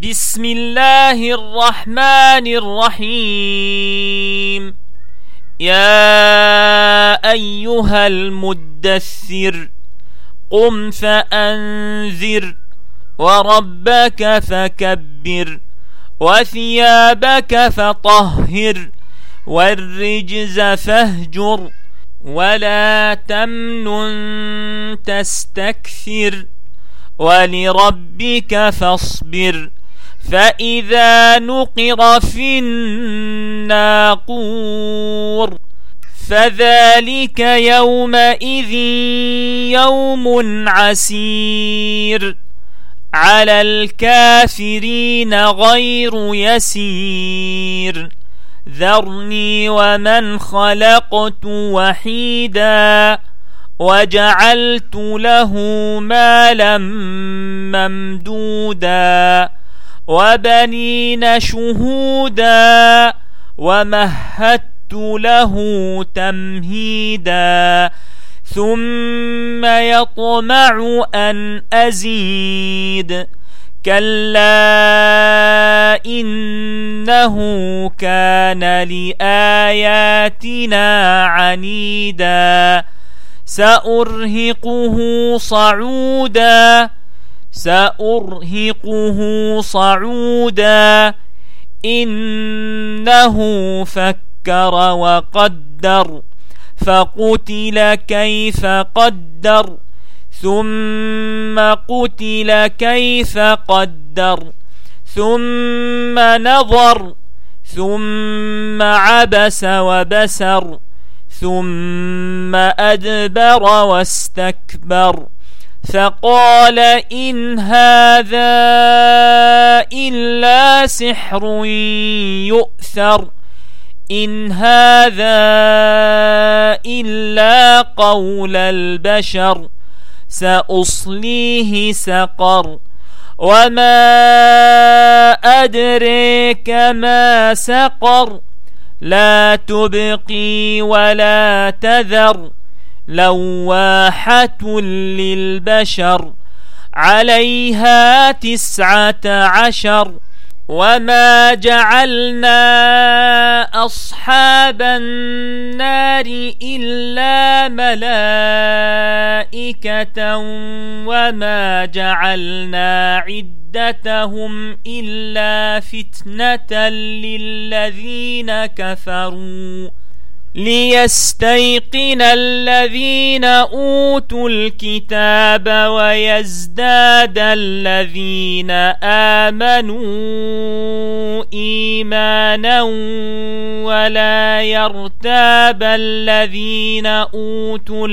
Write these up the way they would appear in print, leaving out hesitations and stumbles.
بسم الله الرحمن الرحيم. يا أيها المدثر قم فأنذر وربك فكبر وثيابك فطهر والرجز فاهجر ولا تمنن تستكثر ولربك فاصبر فإذا نقر في الناقور فذلك يومئذ يوم عسير على الكافرين غير يسير ذرني ومن خلقت وحيدا وجعلت له مالا ممدودا وبنين شهودا ومهدت له تمهيدا ثم يطمع أن أزيد كلا إنه كان لآياتنا عنيدا سأرهقه صعودا إنه فكر وقدر فقتل كيف قدر ثم قتل كيف قدر ثم نظر ثم عبس وبسر ثم أدبر واستكبر فقال إن هذا إلا سحر يؤثر إن هذا إلا قول البشر سأصليه سقر وما أدريك ما سقر لا تبقي ولا تذر لواحة للبشر عليها 19 وما جعلنا أصحاب النار إلا ملائكة وما جعلنا عدتهم إلا فتنة للذين كفروا ليستيقن الذين أوتوا الكتاب ويزداد الذين آمنوا إيمانا ولا يرتاب الذين أوتوا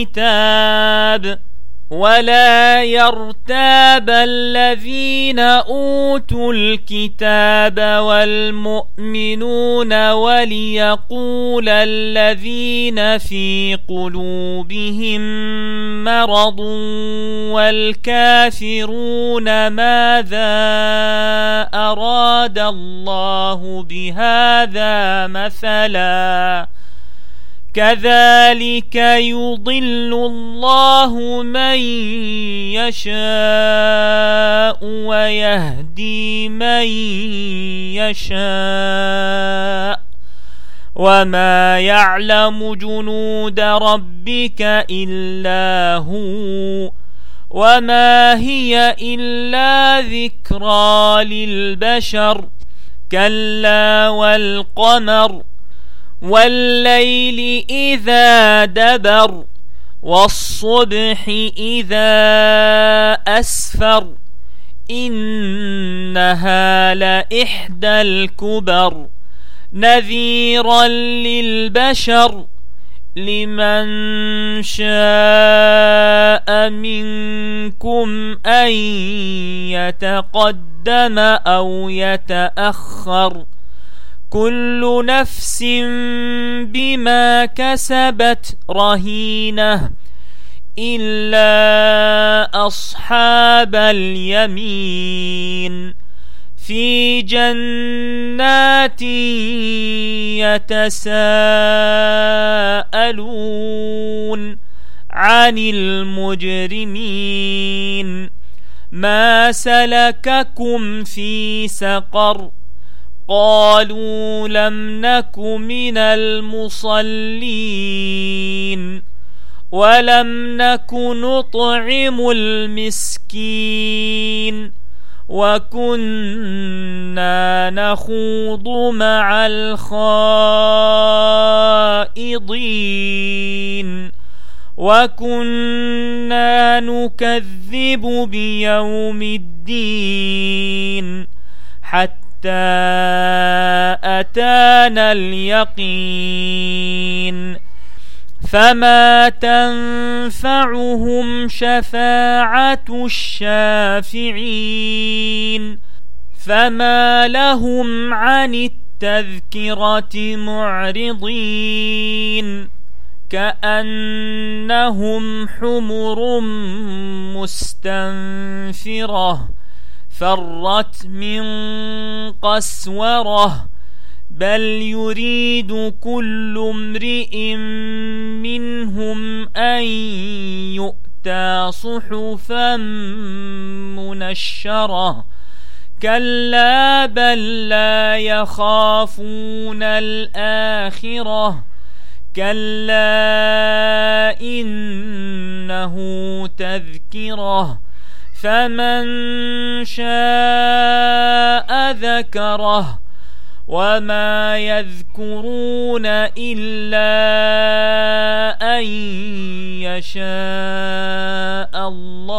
الكتاب والمؤمنون وليقول الذين في قلوبهم مرض والكافرون ماذا أراد الله بهذا مثلا كذلك يضل الله من يشاء ويهدي من يشاء وما يعلم جنود ربك إلا هو وما هي إلا ذكرى للبشر كلا والقمر والليل إذا دبر والصبح إذا أسفر إنها لإحدى الكبر نذيرا للبشر لمن شاء منكم أن يتقدم أو يتأخر كل نفس بما كسبت رهينة إلا أصحاب اليمين في جنات يتساءلون عن المجرمين ما سلككم في سقر قالوا لم نك من المصلين ولم نك نطعم المسكين وكنا نخوض مع الخائضين وكنا نكذب بيوم الدين حتى أتانا اليقين فما تنفعهم شفاعة الشافعين فما لهم عن التذكرة معرضين كأنهم حمر مستنفرة فرت من قسورة بل يريد كل امرئ منهم أن يؤتى صحفا منشرة كلا بل لا يخافون الآخرة كلا إنه تذكرة فمن شاء ذكره وما يذكرون إلا أن يشاء الله